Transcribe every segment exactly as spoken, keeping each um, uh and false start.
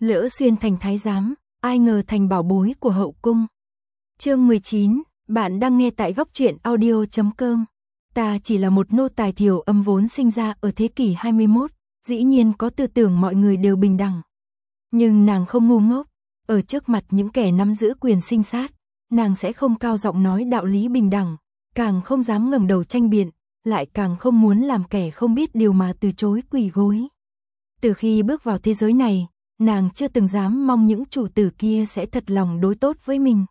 Lỡ xuyên thành thái giám, ai ngờ thành bảo bối của hậu cung. Chương mười chín, bạn đang nghe tại góc truyện audio chấm com. Ta chỉ là một nô tài Thiều Âm vốn sinh ra ở thế kỷ hai mươi mốt, dĩ nhiên có tư tưởng mọi người đều bình đẳng. Nhưng nàng không ngu ngốc, ở trước mặt những kẻ nắm giữ quyền sinh sát, nàng sẽ không cao giọng nói đạo lý bình đẳng, càng không dám ngẩng đầu tranh biện, lại càng không muốn làm kẻ không biết điều mà từ chối quỳ gối. Từ khi bước vào thế giới này, nàng chưa từng dám mong những chủ tử kia sẽ thật lòng đối tốt với mình.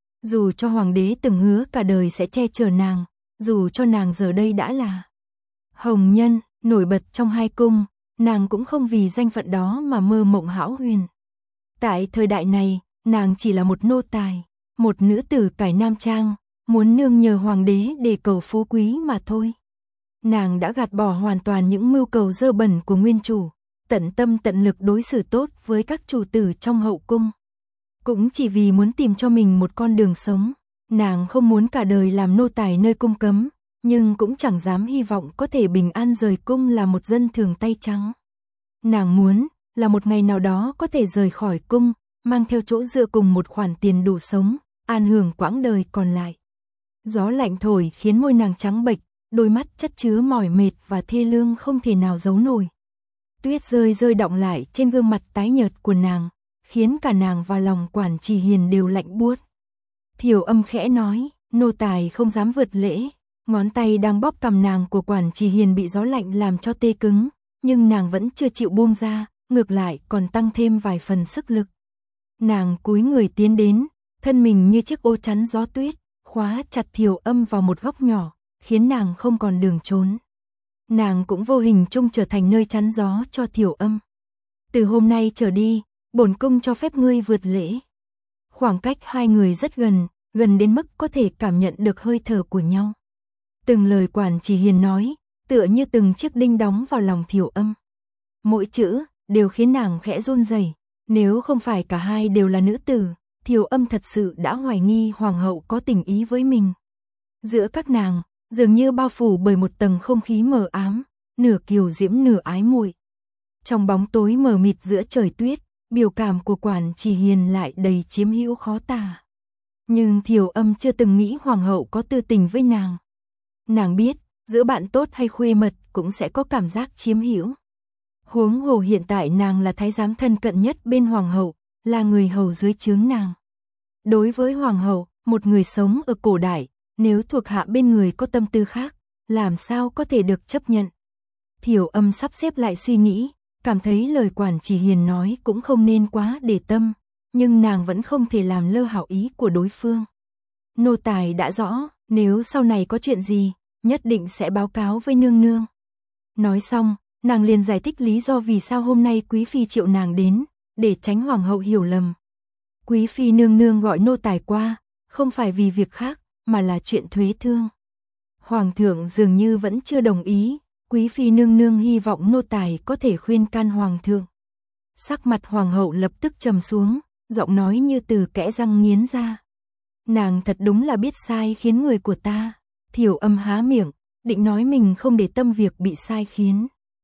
Dù cho hoàng đế từng hứa cả đời sẽ che chở nàng, dù cho nàng giờ đây đã là hồng nhân, nổi bật trong hai cung, nàng cũng không vì danh phận đó mà mơ mộng hão huyền. Tại thời đại này, nàng chỉ là một nô tài, một nữ tử cải nam trang, muốn nương nhờ hoàng đế để cầu phú quý mà thôi. Nàng đã gạt bỏ hoàn toàn những mưu cầu dơ bẩn của nguyên chủ, tận tâm tận lực đối xử tốt với các chủ tử trong hậu cung. Cũng chỉ vì muốn tìm cho mình một con đường sống, nàng không muốn cả đời làm nô tài nơi cung cấm, nhưng cũng chẳng dám hy vọng có thể bình an rời cung là một dân thường tay trắng. Nàng muốn là một ngày nào đó có thể rời khỏi cung, mang theo chỗ dựa cùng một khoản tiền đủ sống, an hưởng quãng đời còn lại. Gió lạnh thổi khiến môi nàng trắng bệch, đôi mắt chất chứa mỏi mệt và thê lương không thể nào giấu nổi. Tuyết rơi rơi đọng lại trên gương mặt tái nhợt của nàng, khiến cả nàng và lòng Quản Trì Hiền đều lạnh buốt. Thiều Âm khẽ nói, nô tài không dám vượt lễ. Ngón tay đang bóp cằm nàng của Quản Trì Hiền bị gió lạnh làm cho tê cứng, nhưng nàng vẫn chưa chịu buông ra, ngược lại còn tăng thêm vài phần sức lực. Nàng cúi người tiến đến, thân mình như chiếc ô chắn gió tuyết, khóa chặt Thiều Âm vào một góc nhỏ, khiến nàng không còn đường trốn. Nàng cũng vô hình chung trở thành nơi chắn gió cho Thiều Âm. Từ hôm nay trở đi, bổn cung cho phép ngươi vượt lễ. Khoảng cách hai người rất gần, gần đến mức có thể cảm nhận được hơi thở của nhau. Từng lời Quản Trì Hiền nói, tựa như từng chiếc đinh đóng vào lòng Thiều Âm. Mỗi chữ đều khiến nàng khẽ run rẩy. Nếu không phải cả hai đều là nữ tử, Thiều Âm thật sự đã hoài nghi hoàng hậu có tình ý với mình. Giữa các nàng, dường như bao phủ bởi một tầng không khí mờ ám, nửa kiều diễm nửa ái muội. Trong bóng tối mờ mịt giữa trời tuyết, biểu cảm của Quản Trì Hiền lại đầy chiếm hữu khó tả. Nhưng Thiều Âm chưa từng nghĩ hoàng hậu có tư tình với nàng. Nàng biết, giữa bạn tốt hay khuê mật cũng sẽ có cảm giác chiếm hữu. Huống hồ hiện tại nàng là thái giám thân cận nhất bên hoàng hậu, là người hầu dưới trướng nàng. Đối với hoàng hậu, một người sống ở cổ đại, nếu thuộc hạ bên người có tâm tư khác, làm sao có thể được chấp nhận. Thiều Âm sắp xếp lại suy nghĩ, cảm thấy lời Quản Trì Hiền nói cũng không nên quá để tâm, nhưng nàng vẫn không thể làm lơ hảo ý của đối phương. Nô tài đã rõ, nếu sau này có chuyện gì, nhất định sẽ báo cáo với nương nương. Nói xong, nàng liền giải thích lý do vì sao hôm nay quý phi triệu nàng đến, để tránh hoàng hậu hiểu lầm. Quý phi nương nương gọi nô tài qua, không phải vì việc khác, mà là chuyện thuế thương. Hoàng thượng dường như vẫn chưa đồng ý, quý phi nương nương hy vọng nô tài có thể khuyên can hoàng thượng. Sắc mặt hoàng hậu lập tức trầm xuống, giọng nói như từ kẽ răng nghiến ra. Nàng thật đúng là biết sai khiến người của ta. Thiều Âm há miệng, định nói mình không để tâm việc bị sai khiến.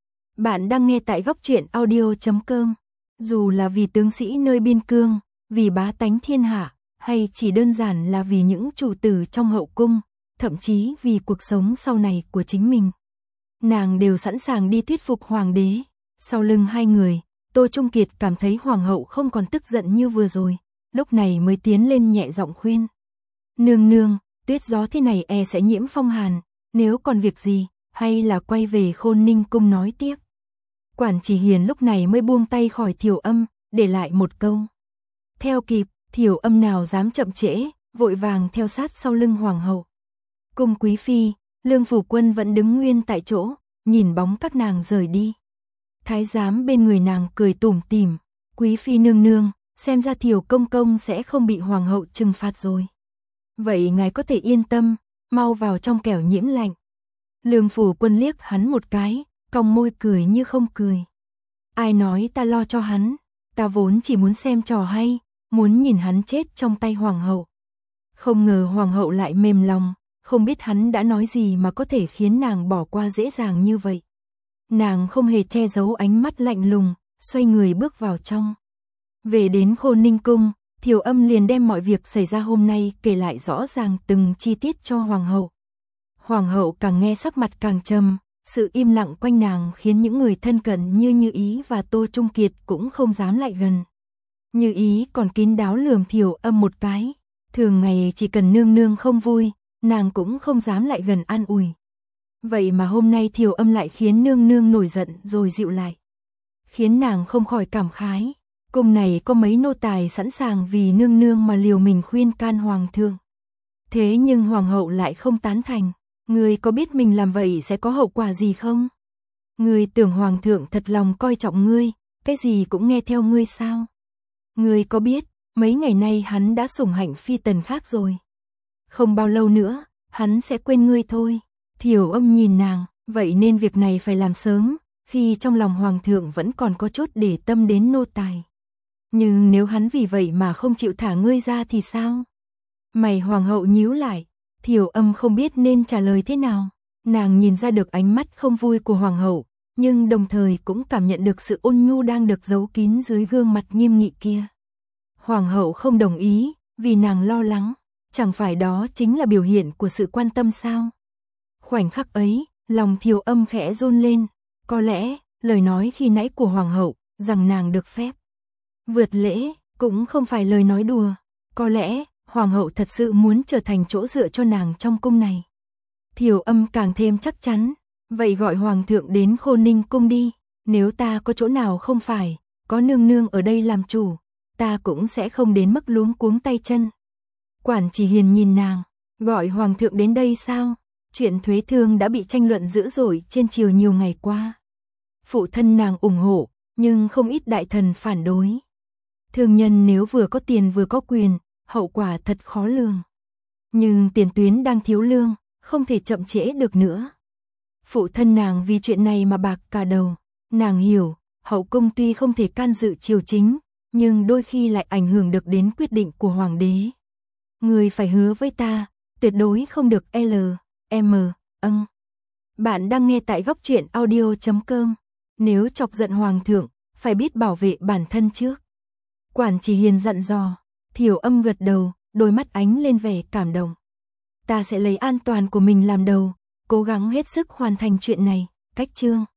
Bạn đang nghe tại góc truyện audio chấm com. Dù là vì tướng sĩ nơi biên cương, vì bá tánh thiên hạ, hay chỉ đơn giản là vì những chủ tử trong hậu cung, thậm chí vì cuộc sống sau này của chính mình, nàng đều sẵn sàng đi thuyết phục hoàng đế. Sau lưng hai người, Tô Trung Kiệt cảm thấy hoàng hậu không còn tức giận như vừa rồi, lúc này mới tiến lên nhẹ giọng khuyên. Nương nương, tuyết gió thế này e sẽ nhiễm phong hàn, nếu còn việc gì, hay là quay về Khôn Ninh cung nói tiếp. Quản Trì Hiền lúc này mới buông tay khỏi Thiều Âm, để lại một câu. Theo kịp, Thiều Âm nào dám chậm trễ, vội vàng theo sát sau lưng hoàng hậu. Cung quý phi, Lương Phủ Quân vẫn đứng nguyên tại chỗ, nhìn bóng các nàng rời đi. Thái giám bên người nàng cười tủm tỉm, quý phi nương nương, xem ra Thiều công công sẽ không bị hoàng hậu trừng phạt rồi. Vậy ngài có thể yên tâm, mau vào trong kẻo nhiễm lạnh. Lương Phủ Quân liếc hắn một cái, cong môi cười như không cười. Ai nói ta lo cho hắn, ta vốn chỉ muốn xem trò hay, muốn nhìn hắn chết trong tay hoàng hậu. Không ngờ hoàng hậu lại mềm lòng, không biết hắn đã nói gì mà có thể khiến nàng bỏ qua dễ dàng như vậy. Nàng không hề che giấu ánh mắt lạnh lùng, xoay người bước vào trong. Về đến Khôn Ninh Cung, Thiều Âm liền đem mọi việc xảy ra hôm nay kể lại rõ ràng từng chi tiết cho Hoàng hậu. Hoàng hậu càng nghe sắc mặt càng trầm, sự im lặng quanh nàng khiến những người thân cận như Như Ý và Tô Trung Kiệt cũng không dám lại gần. Như Ý còn kín đáo lườm Thiều Âm một cái, thường ngày chỉ cần nương nương không vui, nàng cũng không dám lại gần an ủi. Vậy mà hôm nay Thiều Âm lại khiến nương nương nổi giận rồi dịu lại, khiến nàng không khỏi cảm khái. Cung này có mấy nô tài sẵn sàng vì nương nương mà liều mình khuyên can hoàng thượng. Thế nhưng hoàng hậu lại không tán thành. Ngươi có biết mình làm vậy sẽ có hậu quả gì không? Ngươi tưởng hoàng thượng thật lòng coi trọng ngươi, cái gì cũng nghe theo ngươi sao? Ngươi có biết, mấy ngày nay hắn đã sủng hạnh phi tần khác rồi. Không bao lâu nữa, hắn sẽ quên ngươi thôi. Thiều Âm nhìn nàng, vậy nên việc này phải làm sớm, khi trong lòng hoàng thượng vẫn còn có chút để tâm đến nô tài. Nhưng nếu hắn vì vậy mà không chịu thả ngươi ra thì sao? Mày hoàng hậu nhíu lại, Thiều Âm không biết nên trả lời thế nào. Nàng nhìn ra được ánh mắt không vui của hoàng hậu, nhưng đồng thời cũng cảm nhận được sự ôn nhu đang được giấu kín dưới gương mặt nghiêm nghị kia. Hoàng hậu không đồng ý, vì nàng lo lắng, chẳng phải đó chính là biểu hiện của sự quan tâm sao? Khoảnh khắc ấy, lòng Thiều Âm khẽ run lên, có lẽ, lời nói khi nãy của hoàng hậu, rằng nàng được phép vượt lễ, cũng không phải lời nói đùa, có lẽ, hoàng hậu thật sự muốn trở thành chỗ dựa cho nàng trong cung này. Thiều Âm càng thêm chắc chắn, vậy gọi hoàng thượng đến Khôn Ninh Cung đi, nếu ta có chỗ nào không phải, có nương nương ở đây làm chủ, ta cũng sẽ không đến mức luống cuống tay chân. Quản Chỉ Hiền nhìn nàng, gọi hoàng thượng đến đây sao? Chuyện thuế thương đã bị tranh luận dữ dội trên triều nhiều ngày qua. Phụ thân nàng ủng hộ, nhưng không ít đại thần phản đối. Thương nhân nếu vừa có tiền vừa có quyền, hậu quả thật khó lường. Nhưng tiền tuyến đang thiếu lương, không thể chậm trễ được nữa. Phụ thân nàng vì chuyện này mà bạc cả đầu. Nàng hiểu, hậu cung tuy không thể can dự triều chính, nhưng đôi khi lại ảnh hưởng được đến quyết định của hoàng đế. Người phải hứa với ta, tuyệt đối không được L, M, âng. Bạn đang nghe tại góc truyện audio chấm com. Nếu chọc giận hoàng thượng, phải biết bảo vệ bản thân trước. Quản Chỉ Hiền dặn dò. Thiều Âm gật đầu, đôi mắt ánh lên vẻ cảm động. Ta sẽ lấy an toàn của mình làm đầu, cố gắng hết sức hoàn thành chuyện này. Cách chương